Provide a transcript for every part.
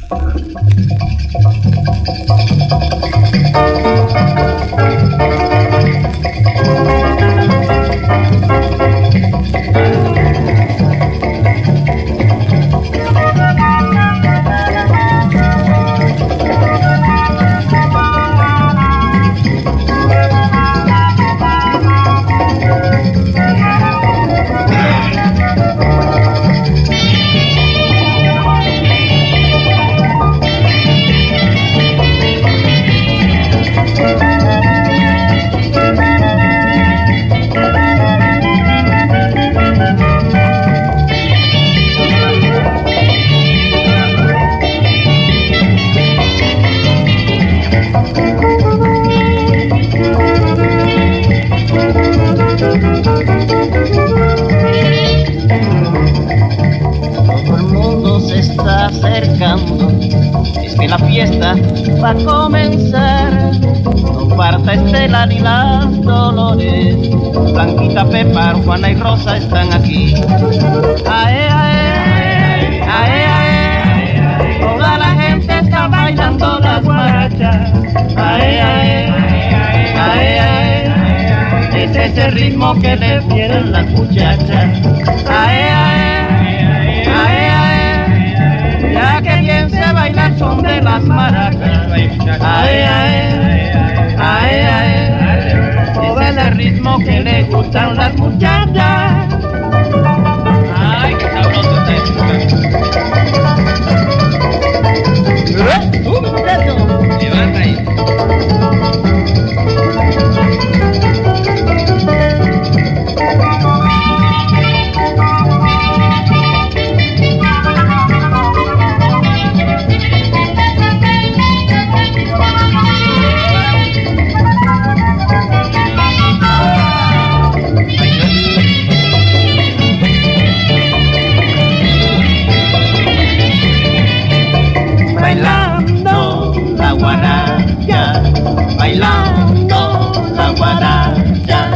Es que la fiesta va a comenzar. Don Marta, Estela y las Dolores, Blanquita, Pepa, Juana y Rosa están aquí. Ae, ae, ae, ae, toda la gente está bailando las guarachas. Ae, ae, ae, ae, es ese ritmo que le tienen las muchachas. Ae, ae, ae, ae, ya que bien se baila el son de las maracas. Ae, ae, ae, ae, todo ese ritmo que le gustan las muchachas. Ay, qué sabroso está esto. Levanta ahí. Bailando la guaracha, bailando la guaracha.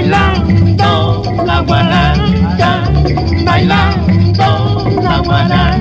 Bailando la guaracha, bailando la guaracha.